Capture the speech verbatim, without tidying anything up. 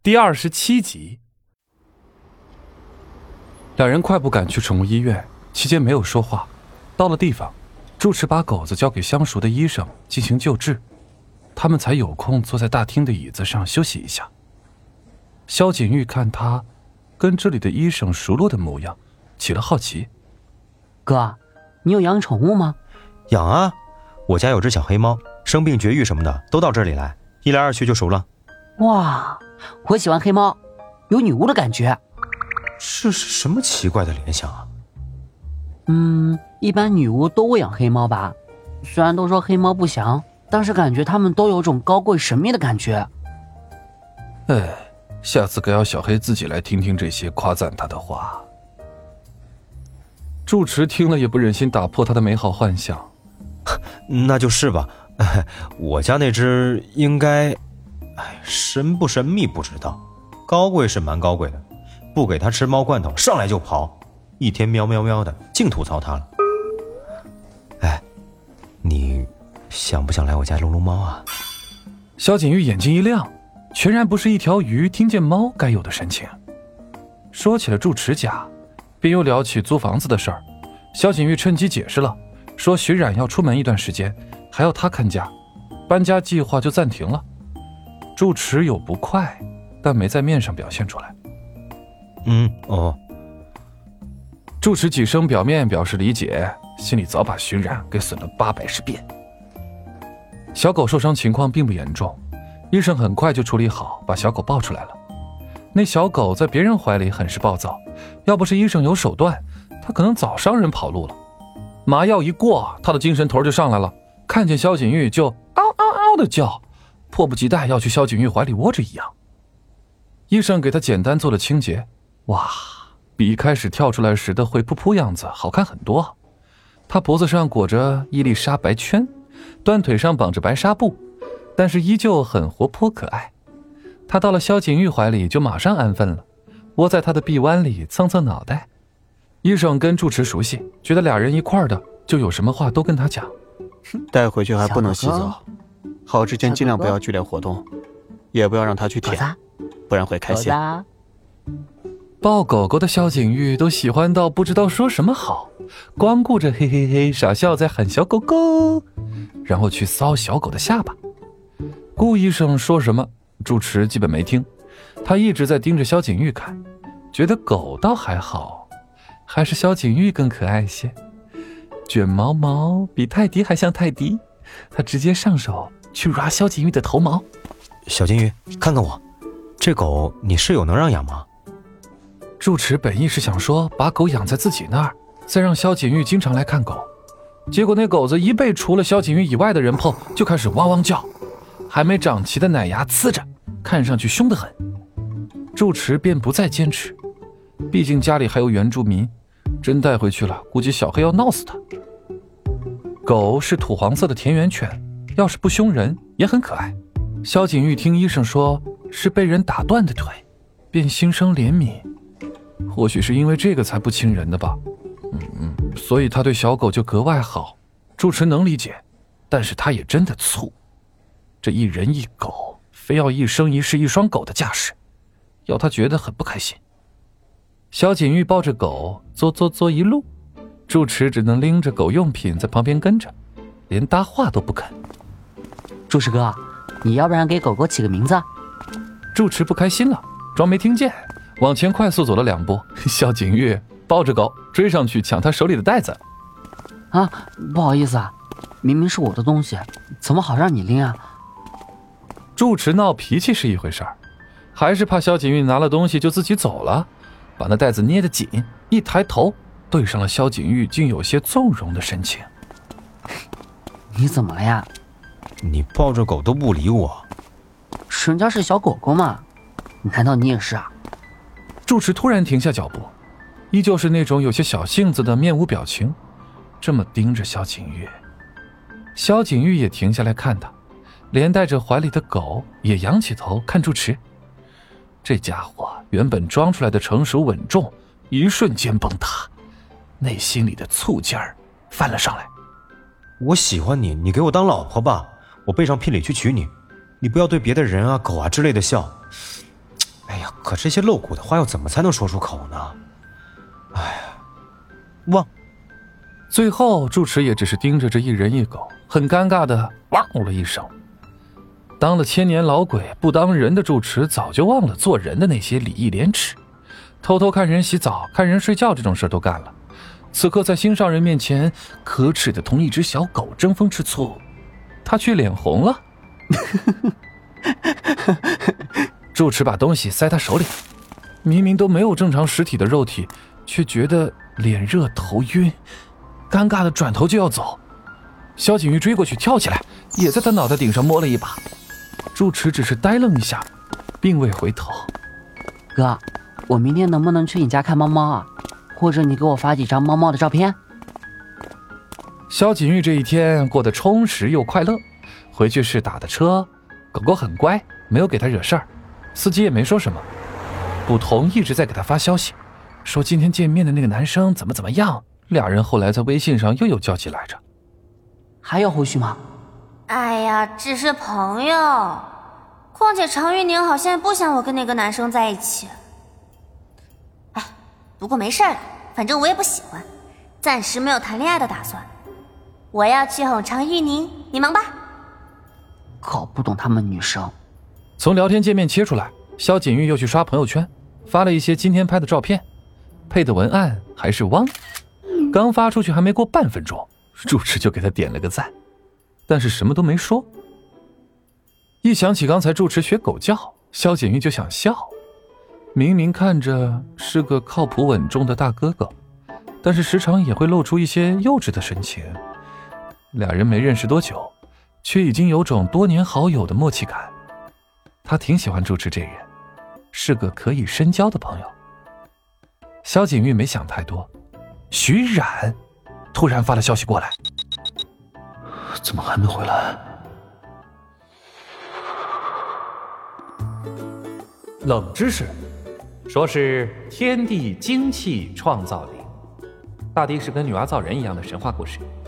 第二十七集。两人快步赶去宠物医院，期间没有说话。到了地方，住持把狗子交给相熟的医生进行救治，他们才有空坐在大厅的椅子上休息一下。萧景玉看他跟这里的医生熟络的模样，起了好奇。 哥，你有养宠物吗？ 养啊，我家有只小黑猫，生病绝育什么的都到这里来，一来二去就熟了。 哇，我喜欢黑猫，有女巫的感觉。 这是什么奇怪的联想啊？ 嗯，一般女巫都会养黑猫吧，虽然都说黑猫不祥，但是感觉他们都有种高贵神秘的感觉。 哎，下次该要小黑自己来听听这些夸赞他的话。住持听了也不忍心打破他的美好幻想。 那就是吧，我家那只应该，哎，神不神秘不知道，高贵是蛮高贵的，不给它吃猫罐头上来就刨，一天喵喵喵的，净吐槽它了。哎，你想不想来我家撸撸猫啊？ 萧景玉眼睛一亮，全然不是一条鱼听见猫该有的神情。说起了住持家，便又聊起租房子的事儿。萧景玉趁机解释了，说徐冉要出门一段时间，还要他看家，搬家计划就暂停了。住持有不快，但没在面上表现出来。 嗯，哦。 住持几声表面表示理解，心里早把徐冉给损了八百十遍。小狗受伤情况并不严重，医生很快就处理好，把小狗抱出来了。那小狗在别人怀里很是暴躁，要不是医生有手段，它可能早伤人跑路了。麻药一过，它的精神头就上来了，看见萧景玉就嗷嗷嗷的叫，迫不及待要去萧景玉怀里窝着一样。医生给他简单做了清洁，哇，比一开始跳出来时的灰扑扑样子好看很多。他脖子上裹着伊丽莎白圈，断腿上绑着白纱布，但是依旧很活泼可爱。他到了萧景玉怀里就马上安分了，窝在他的臂弯里蹭蹭脑袋。医生跟住持熟悉，觉得俩人一块的就有什么话都跟他讲。 带回去还不能洗澡，好之前尽量不要剧烈活动，也不要让他去舔，不然会开心。 抱狗狗的萧景玉都喜欢到不知道说什么好，光顾着嘿嘿嘿傻笑在喊小狗狗，然后去搔小狗的下巴。顾医生说什么住持基本没听，他一直在盯着萧景玉看，觉得狗倒还好，还是萧景玉更可爱些。卷毛毛比泰迪还像泰迪，他直接上手去抓萧景玉的头毛。 小金鱼，看看我，这狗你室友能让养吗？ 住持本意是想说把狗养在自己那儿，再让萧景玉经常来看狗，结果那狗子一被除了萧景玉以外的人碰，就开始汪汪叫，还没长齐的奶牙呲着，看上去凶得很。住持便不再坚持，毕竟家里还有原住民，真带回去了估计小黑要闹死他。狗是土黄色的田园犬，要是不凶人也很可爱。萧景玉听医生说是被人打断的腿，便心生怜悯，或许是因为这个才不亲人的吧。嗯嗯，所以他对小狗就格外好。住持能理解，但是他也真的醋，这一人一狗非要一生一世一双狗的架势，要他觉得很不开心。萧景玉抱着狗嘬嘬嘬一路，住持只能拎着狗用品在旁边跟着，连搭话都不肯。 住持哥，你要不然给狗狗起个名字？ 住持不开心了，装没听见，往前快速走了两步。萧景玉抱着狗追上去抢他手里的袋子。 啊，不好意思啊，明明是我的东西，怎么好让你拎啊？ 住持闹脾气是一回事儿，还是怕萧景玉拿了东西就自己走了，把那袋子捏得紧，一抬头对上了萧景玉竟有些纵容的神情。 你怎么了呀？ 你抱着狗都不理我。 人家是小狗狗嘛，难道你也是啊？ 住持突然停下脚步，依旧是那种有些小性子的面无表情，这么盯着萧景玉。萧景玉也停下来看他，连带着怀里的狗也仰起头看住持。这家伙原本装出来的成熟稳重，一瞬间崩塌，内心里的醋劲儿翻了上来。 我喜欢你，你给我当老婆吧，我背上聘礼去娶你，你不要对别的人啊狗啊之类的笑。 可这些露骨的话要怎么才能说出口呢？哎呀，汪！ 最后，住持也只是盯着这一人一狗，很尴尬的汪了一声。当了千年老鬼不当人的住持早就忘了做人的那些礼义廉耻，偷偷看人洗澡、看人睡觉这种事都干了。此刻在心上人面前可耻的同一只小狗争风吃醋，他却脸红了。住持把东西塞他手里，明明都没有正常实体的肉体，却觉得脸热头晕，尴尬的转头就要走。萧景玉追过去跳起来，也在他脑袋顶上摸了一把。住持只是呆愣一下，并未回头。 哥，我明天能不能去你家看猫猫啊？或者你给我发几张猫猫的照片？ 萧景玉这一天过得充实又快乐，回去是打的车，狗狗很乖，没有给他惹事儿，司机也没说什么。捕童一直在给他发消息，说今天见面的那个男生怎么怎么样，俩人后来在微信上又有交集来着。 还有后续吗？ 哎呀，只是朋友，况且常玉宁好像不想我跟那个男生在一起。哎，不过没事儿，反正我也不喜欢，暂时没有谈恋爱的打算。我要去哄常玉宁，你忙吧。 搞不懂他们女生。 从聊天界面切出来，萧景玉又去刷朋友圈，发了一些今天拍的照片，配的文案还是汪。刚发出去还没过半分钟，住持就给他点了个赞，但是什么都没说。一想起刚才住持学狗叫，萧景玉就想笑。明明看着是个靠谱稳重的大哥哥，但是时常也会露出一些幼稚的神情。俩人没认识多久，却已经有种多年好友的默契感。他挺喜欢住持这人，是个可以深交的朋友。萧景玉没想太多，徐冉突然发了消息过来， 怎么还没回来？ 冷知识，说是天地精气创造灵，大抵是跟女娲造人一样的神话故事。